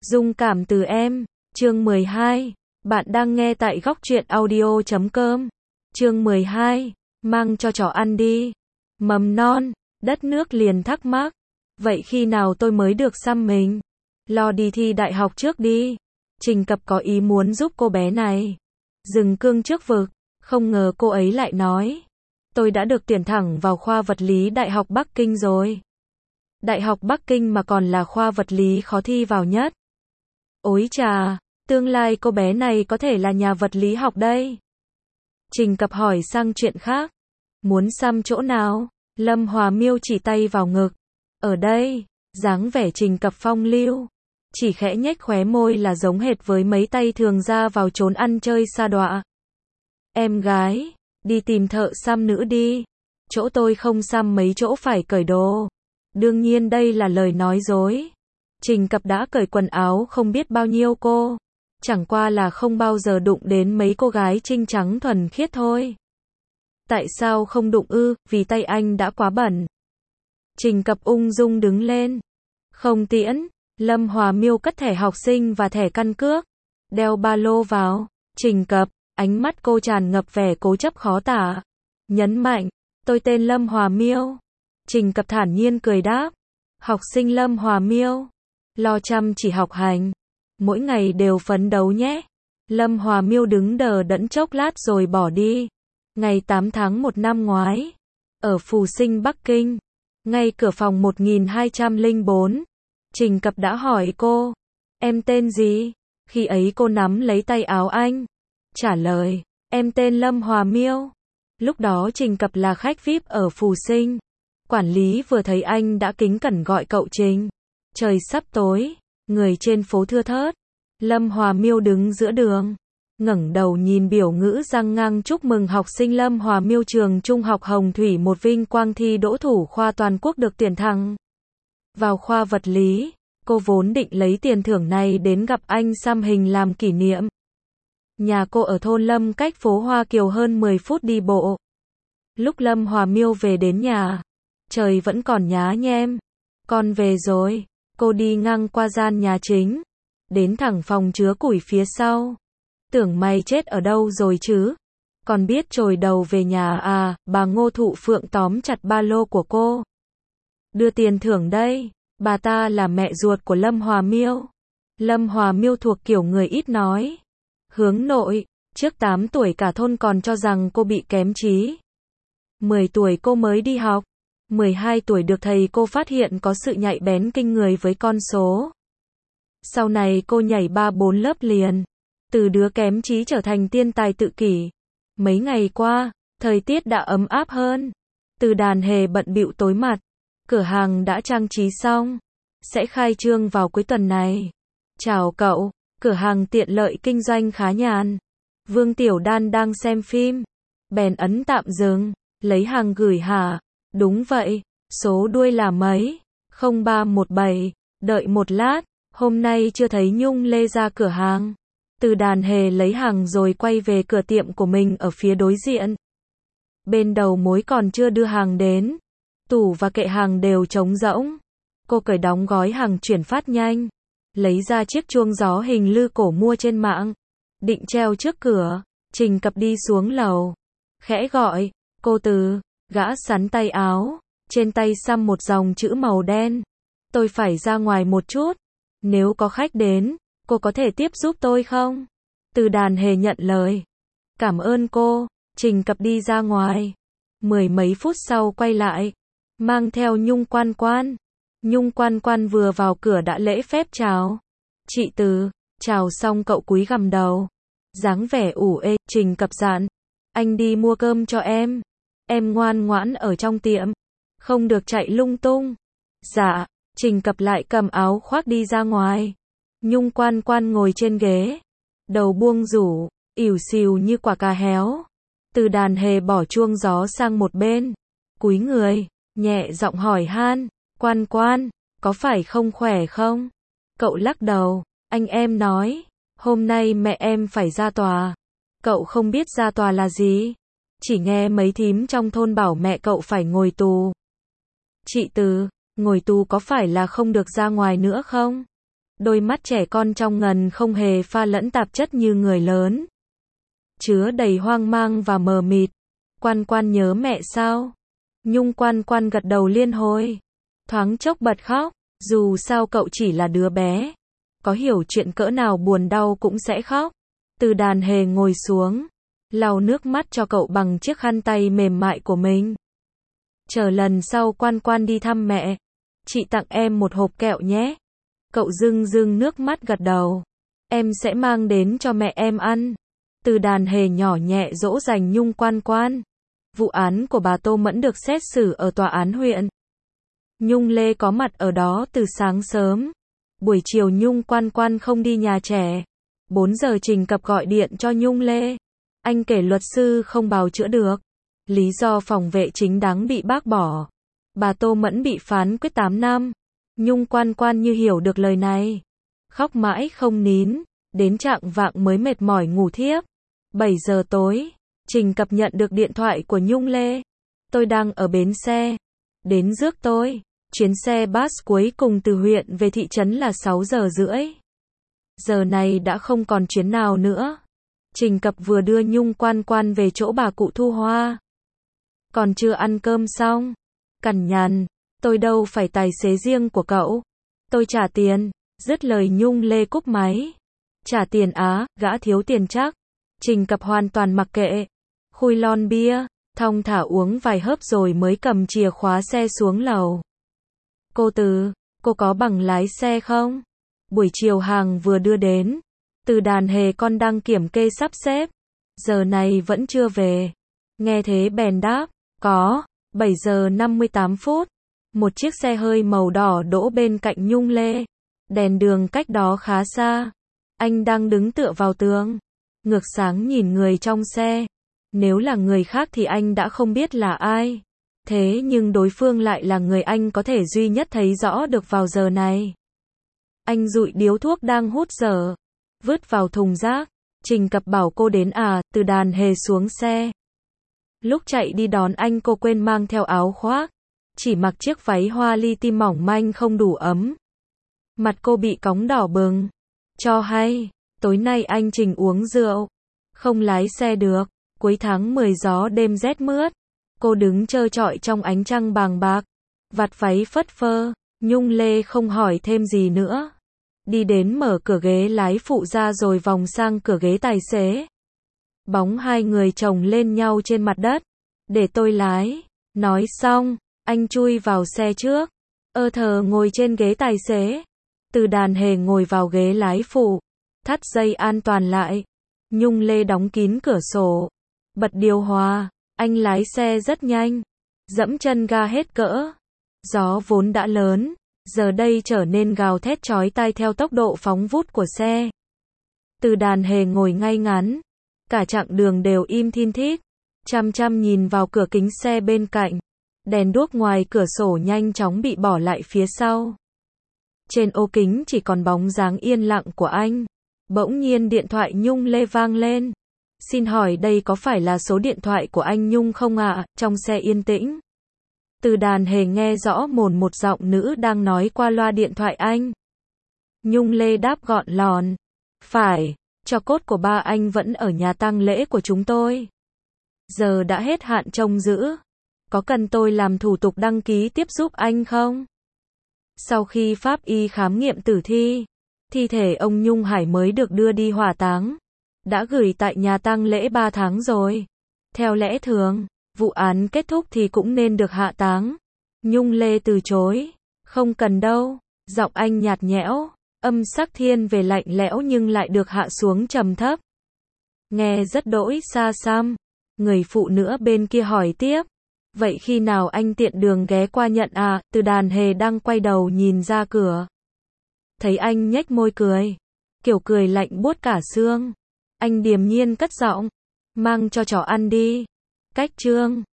Dung cảm từ em, chương 12. Bạn đang nghe tại góc truyện audio.com. Chương 12. Mang cho chó ăn đi. Mầm non, đất nước liền thắc mắc. Vậy khi nào tôi mới được xăm mình? Lo đi thi đại học trước đi. Trình Cập có ý muốn giúp cô bé này dừng cương trước vực. Không ngờ cô ấy lại nói. Tôi đã được tuyển thẳng vào khoa vật lý Đại học Bắc Kinh rồi. Đại học Bắc Kinh mà còn là khoa vật lý khó thi vào nhất. Ối chà, tương lai cô bé này có thể là nhà vật lý học đây. Trình Cập hỏi sang chuyện khác. Muốn xăm chỗ nào? Lâm Hòa Miêu chỉ tay vào ngực. Ở đây, dáng vẻ Trình Cập phong lưu. Chỉ khẽ nhếch khóe môi là giống hệt với mấy tay thường ra vào trốn ăn chơi sa đọa. Em gái, đi tìm thợ xăm nữ đi. Chỗ tôi không xăm mấy chỗ phải cởi đồ. Đương nhiên đây là lời nói dối. Trình Cập đã cởi quần áo không biết bao nhiêu cô. Chẳng qua là không bao giờ đụng đến mấy cô gái trinh trắng thuần khiết thôi. Tại sao không đụng ư? Vì tay anh đã quá bẩn. Trình Cập ung dung đứng lên. Không tiễn. Lâm Hòa Miêu cất thẻ học sinh và thẻ căn cước. Đeo ba lô vào. Trình Cập, ánh mắt cô tràn ngập vẻ cố chấp khó tả. Nhấn mạnh, tôi tên Lâm Hòa Miêu. Trình Cập thản nhiên cười đáp. Học sinh Lâm Hòa Miêu. Lo chăm chỉ học hành. Mỗi ngày đều phấn đấu nhé. Lâm Hòa Miêu đứng đờ đẫn chốc lát rồi bỏ đi. Ngày 8 tháng 1 năm ngoái. Ở Phù Sinh Bắc Kinh. Ngay cửa phòng 1204. Trình Cập đã hỏi cô. Em tên gì? Khi ấy cô nắm lấy tay áo anh. Trả lời. Em tên Lâm Hòa Miêu. Lúc đó Trình Cập là khách VIP ở Phù Sinh. Quản lý vừa thấy anh đã kính cẩn gọi cậu Trình. Trời sắp tối. Người trên phố thưa thớt. Lâm Hòa Miêu đứng giữa đường. Ngẩng đầu nhìn biểu ngữ răng ngang chúc mừng học sinh Lâm Hòa Miêu trường Trung học Hồng Thủy một vinh quang thi đỗ thủ khoa toàn quốc được tuyển thẳng vào khoa vật lý. Cô vốn định lấy tiền thưởng này đến gặp anh xăm hình làm kỷ niệm. Nhà cô ở thôn Lâm cách phố Hoa Kiều hơn 10 phút đi bộ. Lúc Lâm Hòa Miêu về đến nhà, trời vẫn còn nhá nhem. Con về rồi. Cô đi ngang qua gian nhà chính, đến thẳng phòng chứa củi phía sau. Tưởng mày chết ở đâu rồi chứ? Còn biết trồi đầu về nhà à? Bà Ngô Thụ Phượng tóm chặt ba lô của cô. Đưa tiền thưởng đây. Bà ta là mẹ ruột của Lâm Hòa Miêu. Lâm Hòa Miêu thuộc kiểu người ít nói. Hướng nội, trước 8 tuổi cả thôn còn cho rằng cô bị kém trí. 10 tuổi cô mới đi học. 12 tuổi được thầy cô phát hiện có sự nhạy bén kinh người với con số. Sau này cô nhảy 3-4 lớp liền. Từ đứa kém trí trở thành tiên tài tự kỷ. Mấy ngày qua, thời tiết đã ấm áp hơn. Từ Đàn Hề bận bịu tối mặt. Cửa hàng đã trang trí xong. Sẽ khai trương vào cuối tuần này. Chào cậu. Cửa hàng tiện lợi kinh doanh khá nhàn. Vương Tiểu Đan đang xem phim. Bèn ấn tạm dừng. Lấy hàng gửi hả? Đúng vậy. Số đuôi là mấy? 0317. Đợi một lát. Hôm nay chưa thấy Nhung Lê ra cửa hàng. Từ Đàn Hề lấy hàng rồi quay về cửa tiệm của mình ở phía đối diện. Bên đầu mối còn chưa đưa hàng đến. Tủ và kệ hàng đều trống rỗng. Cô cởi đóng gói hàng chuyển phát nhanh. Lấy ra chiếc chuông gió hình lư cổ mua trên mạng. Định treo trước cửa. Trình Cập đi xuống lầu. Khẽ gọi. Cô Từ. Gã sắn tay áo. Trên tay xăm một dòng chữ màu đen. Tôi phải ra ngoài một chút. Nếu có khách đến, cô có thể tiếp giúp tôi không? Từ Đàn Hề nhận lời. Cảm ơn cô. Trình Cập đi ra ngoài. 10 mấy phút sau quay lại. Mang theo Nhung Quan Quan. Nhung Quan Quan vừa vào cửa đã lễ phép chào. Chị Từ. Chào xong cậu cúi gằm đầu. Dáng vẻ ủ ê. Trình Cập dặn. Anh đi mua cơm cho em. Em ngoan ngoãn ở trong tiệm. Không được chạy lung tung. Dạ. Trình Cập lại cầm áo khoác đi ra ngoài. Nhung Quan Quan ngồi trên ghế. Đầu buông rủ. Ỉu xìu như quả cà héo. Từ Đàn Hề bỏ chuông gió sang một bên. Cúi người. Nhẹ giọng hỏi han. Quan Quan. Có phải không khỏe không? Cậu lắc đầu. Anh em nói. Hôm nay mẹ em phải ra tòa. Cậu không biết ra tòa là gì? Chỉ nghe mấy thím trong thôn bảo mẹ cậu phải ngồi tù. Chị Từ. Ngồi tù có phải là không được ra ngoài nữa không? Đôi mắt trẻ con trong ngần không hề pha lẫn tạp chất như người lớn. Chứa đầy hoang mang và mờ mịt. Quan Quan nhớ mẹ sao? Nhung Quan Quan gật đầu liên hồi. Thoáng chốc bật khóc. Dù sao cậu chỉ là đứa bé. Có hiểu chuyện cỡ nào buồn đau cũng sẽ khóc. Từ Đàn Hề ngồi xuống. Lau nước mắt cho cậu bằng chiếc khăn tay mềm mại của mình. Chờ lần sau Quan Quan đi thăm mẹ. Chị tặng em một hộp kẹo nhé. Cậu rưng rưng nước mắt gật đầu. Em sẽ mang đến cho mẹ em ăn. Từ Đàn Hề nhỏ nhẹ dỗ dành Nhung Quan Quan. Vụ án của bà Tô Mẫn được xét xử ở tòa án huyện. Nhung Lê có mặt ở đó từ sáng sớm. Buổi chiều Nhung Quan Quan không đi nhà trẻ. 4 giờ Trình Cập gọi điện cho Nhung Lê. Anh kể luật sư không bào chữa được. Lý do phòng vệ chính đáng bị bác bỏ. Bà Tô Mẫn bị phán quyết 8 năm. Nhung Quan Quan như hiểu được lời này. Khóc mãi không nín. Đến chạng vạng mới mệt mỏi ngủ thiếp. 7 giờ tối. Trình Cập nhận được điện thoại của Nhung Lê. Tôi đang ở bến xe. Đến rước tôi. Chuyến xe bus cuối cùng từ huyện về thị trấn là 6 giờ rưỡi. Giờ này đã không còn chuyến nào nữa. Trình Cập vừa đưa Nhung Quan Quan về chỗ bà cụ Thu Hoa. Còn chưa ăn cơm xong. Cằn nhằn. Tôi đâu phải tài xế riêng của cậu. Tôi trả tiền. Dứt lời Nhung Lê cúp máy. Trả tiền á, gã thiếu tiền chắc. Trình Cập hoàn toàn mặc kệ. Khui lon bia, thong thả uống vài hớp rồi mới cầm chìa khóa xe xuống lầu. Cô Từ, cô có bằng lái xe không? Buổi chiều hàng vừa đưa đến. Từ Đàn Hề con đang kiểm kê sắp xếp. Giờ này vẫn chưa về. Nghe thế bèn đáp. Có. 7 giờ 58 phút. Một chiếc xe hơi màu đỏ đỗ bên cạnh Nhung Lê. Đèn đường cách đó khá xa. Anh đang đứng tựa vào tường. Ngược sáng nhìn người trong xe. Nếu là người khác thì anh đã không biết là ai. Thế nhưng đối phương lại là người anh có thể duy nhất thấy rõ được vào giờ này. Anh dụi điếu thuốc đang hút dở. Vứt vào thùng rác. Trình Cập bảo cô đến à, Từ Đàn Hề xuống xe. Lúc chạy đi đón anh cô quên mang theo áo khoác. Chỉ mặc chiếc váy hoa li ti mỏng manh không đủ ấm. Mặt cô bị cóng đỏ bừng. Cho hay, tối nay anh Trình uống rượu. Không lái xe được. Cuối tháng 10 gió đêm rét mướt. Cô đứng trơ trọi trong ánh trăng bàng bạc. Vạt váy phất phơ. Nhung Lê không hỏi thêm gì nữa. Đi đến mở cửa ghế lái phụ ra rồi vòng sang cửa ghế tài xế. Bóng hai người chồng lên nhau trên mặt đất. Để tôi lái. Nói xong, anh chui vào xe trước. Thờ ngồi trên ghế tài xế. Từ Đàn Hề ngồi vào ghế lái phụ. Thắt dây an toàn lại. Nhung Lê đóng kín cửa sổ. Bật điều hòa. Anh lái xe rất nhanh. Dẫm chân ga hết cỡ. Gió vốn đã lớn. Giờ đây trở nên gào thét chói tai theo tốc độ phóng vút của xe. Từ Đàn Hề ngồi ngay ngắn. Cả chặng đường đều im thin thít. Chăm chăm nhìn vào cửa kính xe bên cạnh. Đèn đuốc ngoài cửa sổ nhanh chóng bị bỏ lại phía sau. Trên ô kính chỉ còn bóng dáng yên lặng của anh. Bỗng nhiên điện thoại Nhung Lê vang lên. Xin hỏi đây có phải là số điện thoại của anh Nhung không ạ? Trong xe yên tĩnh. Từ Đàn Hề nghe rõ một giọng nữ đang nói qua loa điện thoại anh. Nhung Lê đáp gọn lòn. Phải, tro cốt của ba anh vẫn ở nhà tang lễ của chúng tôi. Giờ đã hết hạn trông giữ. Có cần tôi làm thủ tục đăng ký tiếp giúp anh không? Sau khi pháp y khám nghiệm tử thi, thi thể ông Nhung Hải mới được đưa đi hỏa táng. Đã gửi tại nhà tang lễ 3 tháng rồi. Theo lẽ thường, vụ án kết thúc thì cũng nên được hạ táng. Nhung Lê từ chối. Không cần đâu. Giọng anh nhạt nhẽo. Âm sắc thiên về lạnh lẽo nhưng lại được hạ xuống trầm thấp. Nghe rất đỗi xa xăm. Người phụ nữ bên kia hỏi tiếp. Vậy khi nào anh tiện đường ghé qua nhận à? Từ Đàn Hề đang quay đầu nhìn ra cửa. Thấy anh nhếch môi cười. Kiểu cười lạnh buốt cả xương. Anh điềm nhiên cất giọng. Mang cho chó ăn đi. Cách chương